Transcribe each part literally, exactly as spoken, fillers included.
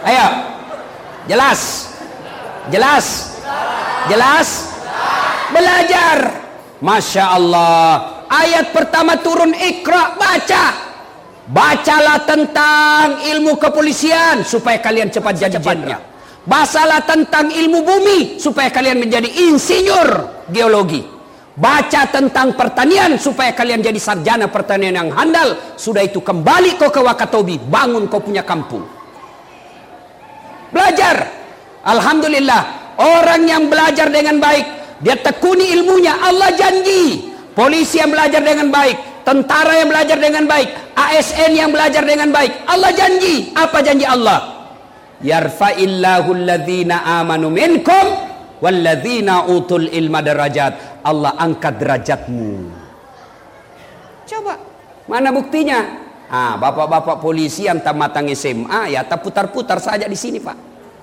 Ayo. Jelas? Jelas? Jelas? Belajar. Masya Allah. Ayat pertama turun, Iqra, baca. Bacalah tentang ilmu kepolisian supaya kalian cepat jadi jenderal. Bacalah tentang ilmu bumi supaya kalian menjadi insinyur geologi. Baca tentang pertanian supaya kalian jadi sarjana pertanian yang handal. Sudah itu kembali kau ke Wakatobi, bangun kau punya kampung. Belajar. Alhamdulillah, orang yang belajar dengan baik, dia tekuni ilmunya, Allah janji. Polisi yang belajar dengan baik, tentara yang belajar dengan baik, A S N yang belajar dengan baik, Allah janji. Apa janji Allah? Yarfa'illahu alladhina amanu minkum walladhina utul ilma darajat. Allah angkat derajatmu. Coba, mana buktinya? Ah, bapak-bapak polisi yang tamatang S M A ya tak putar-putar saja di sini, Pak.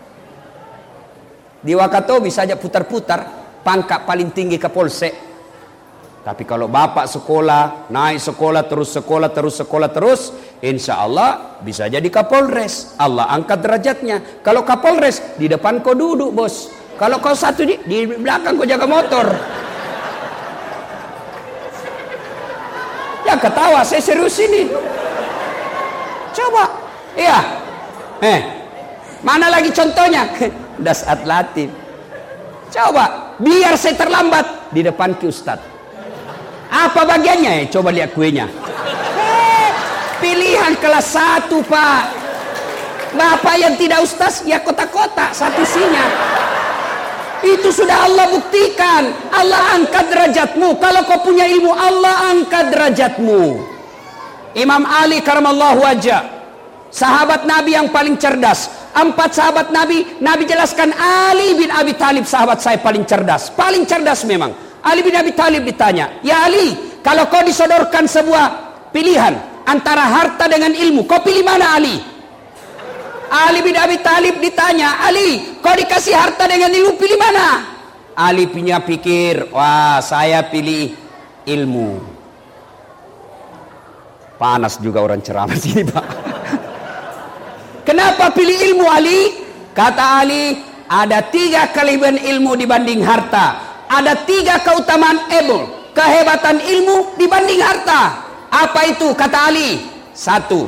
Di Wakatobi saja putar-putar, pangkat paling tinggi Kapolsek. Tapi kalau bapak sekolah, naik sekolah terus sekolah terus sekolah terus, insya Allah bisa jadi Kapolres. Allah angkat derajatnya. Kalau Kapolres di depan kau duduk, bos. Kalau kau satu di, di belakang kau jaga motor. Ya ketawa, saya serius ini. Coba, iya. Eh, mana lagi contohnya? Dasat Latif. Coba, biar saya terlambat di depan ki Ustadz. Apa bagiannya ya? Coba lihat kuenya. Eh, pilihan kelas satu, Pak. Bapak yang tidak ustaz, ya kotak-kotak satu isinya. Itu sudah Allah buktikan. Allah angkat derajatmu. Kalau kau punya ilmu, Allah angkat derajatmu. Imam Ali karamallahu wajah, sahabat Nabi yang paling cerdas. Empat sahabat Nabi, Nabi jelaskan Ali bin Abi Thalib sahabat saya paling cerdas. Paling cerdas memang. Ali bin Abi Thalib ditanya, ya Ali, kalau kau disodorkan sebuah pilihan antara harta dengan ilmu, kau pilih mana Ali? Ali bin Abi Thalib ditanya, Ali, kau dikasih harta dengan ilmu, pilih mana? Ali punya pikir, wah saya pilih ilmu. Panas juga orang ceramah sini, Pak. Kenapa pilih ilmu Ali? Kata Ali, ada tiga kelebihan ilmu dibanding harta. Ada tiga keutamaan ilmu, kehebatan ilmu dibanding harta. Apa itu? Kata Ali. Satu,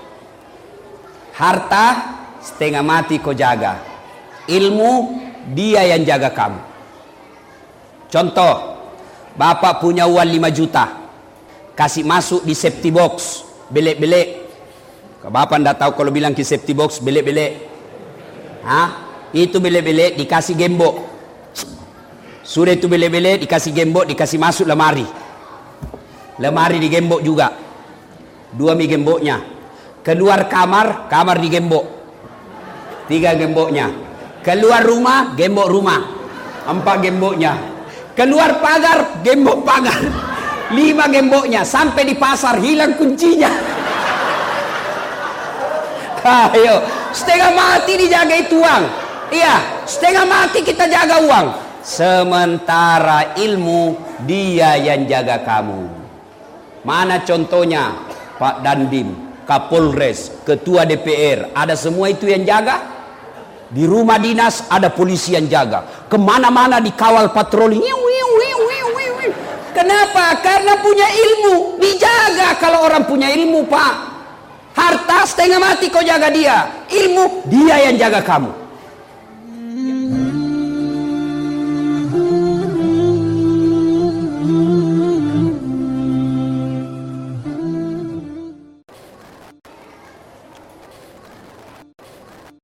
harta setengah mati kau jaga, ilmu dia yang jaga kamu. Contoh, bapak punya uang lima juta, kasih masuk di safety box, belek-belek. Bapak ndak tahu kalau bilang ke safety box belek-belek. Hah? Itu belek-belek dikasih gembok. Sudah itu bele-bele dikasih gembok, dikasih masuk lemari. Lemari digembok juga. Dua mi gemboknya. Keluar kamar, kamar digembok. Tiga gemboknya. Keluar rumah, gembok rumah. Empat gemboknya. Keluar pagar, gembok pagar. Lima gemboknya. Sampai di pasar hilang kuncinya. Ayo, setengah mati dijaga itu uang. Iya, setengah mati kita jaga uang. Sementara ilmu dia yang jaga kamu. Mana contohnya? Pak Dandim, Kapolres, Ketua D P R, ada semua itu yang jaga. Di rumah dinas ada polisi yang jaga. Kemana-mana dikawal patroli. Kenapa? Karena punya ilmu. Dijaga kalau orang punya ilmu, Pak. Harta setengah mati kau jaga dia. Ilmu dia yang jaga kamu.